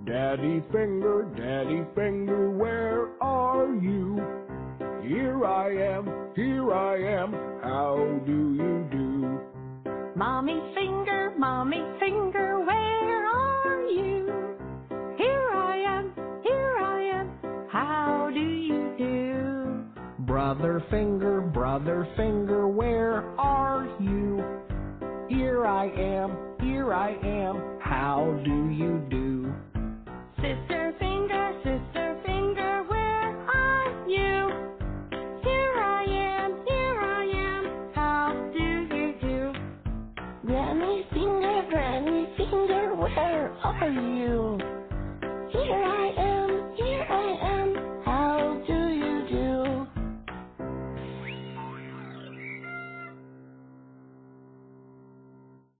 Daddy Finger, where are you? Here I am, how do you do? Mommy Finger, where are you? Here I am, how do you do? Brother Finger, where are you? Here I am, how do you do? Sister Finger, where are you? Here I am, how do you do? Granny Finger, where are you? Here